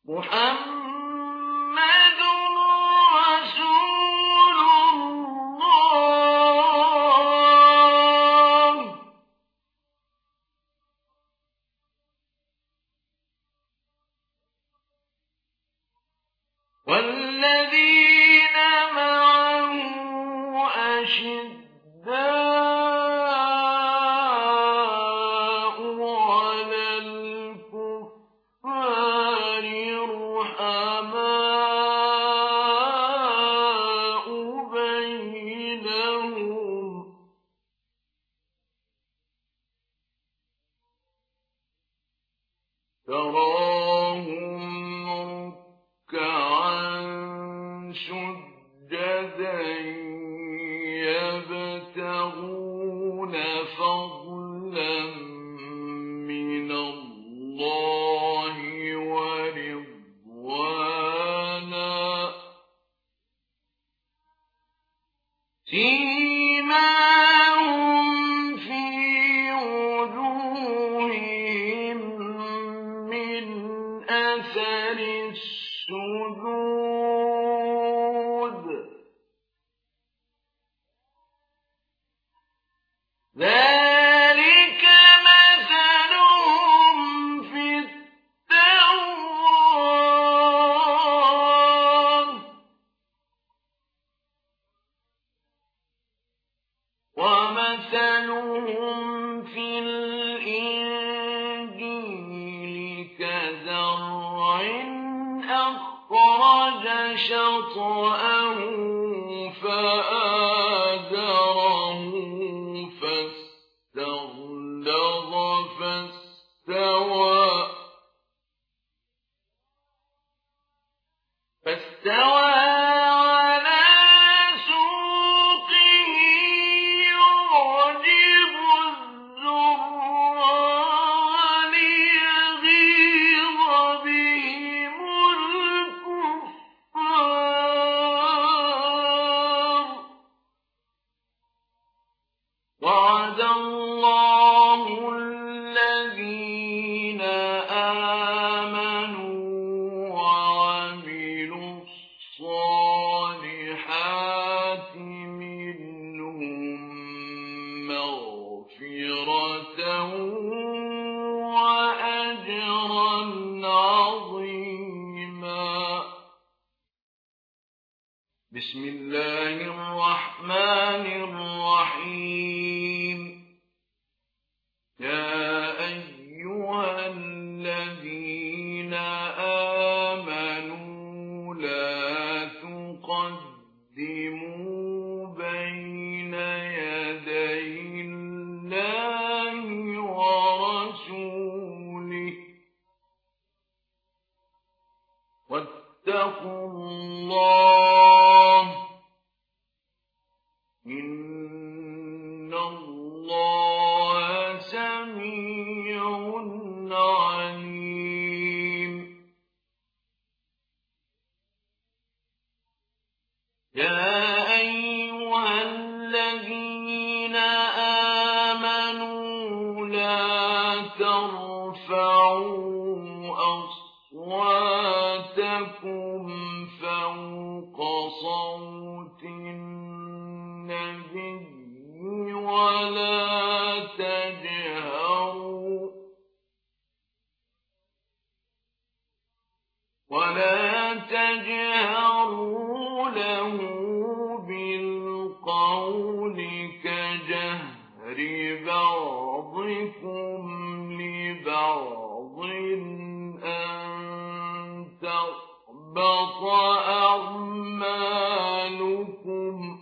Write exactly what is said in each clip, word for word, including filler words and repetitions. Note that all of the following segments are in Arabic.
محمد رسول الله والذين معه أشداء على الكفار رحماء بينهم تراهم ركعا سجدا يبتغون فضلا من الله ورضوانا سيماهم في وجوههم من أثر السجود ذلك مثلهم في التوراة ومثلهم في الإنجيل كزرع أخرج شطأه فآزره فاستغلظ فاستوى فاستوى على سوقه يعجب الزراع ليغيظ بهم الكفار وعد الله الذين آمنوا وعملوا الصالحات منهم مغفرة وأجرا عظيما. بسم الله الرحمن الرحيم. يا أيها الذين آمنوا لا تقدموا بين يدي الله ورسوله واتقوا الله إن الله سميع عليم. يا أيها الذين آمنوا لا ترفعوا أصواتكم فوق صوت النبي ولا تجهروا ولا تجهروا له بالقول كجهر بعضكم لبعض أن تحبط أعمالكم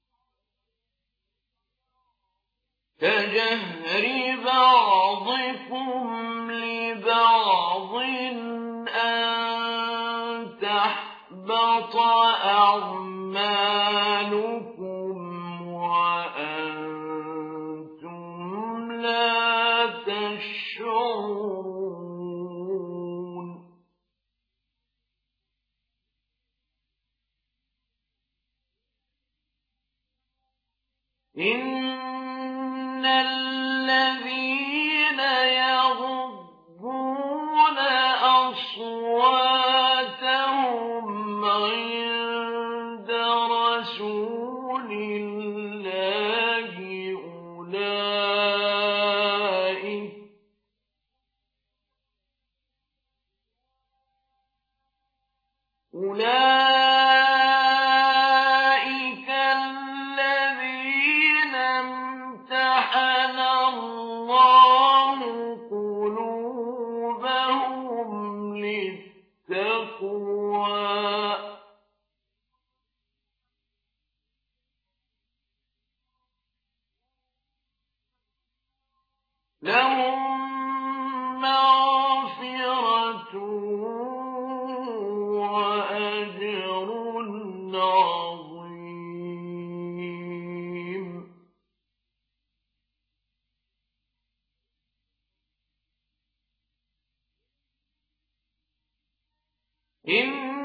كجهر بعضكم لبعض أن تحبط أعمالكم وأنتم لا تشعرون. إن الذين يغضون أصواتهم أولئك الذين امتحن الله قلوبهم للتقوى لهم مغفرة وأجر عظيم. إن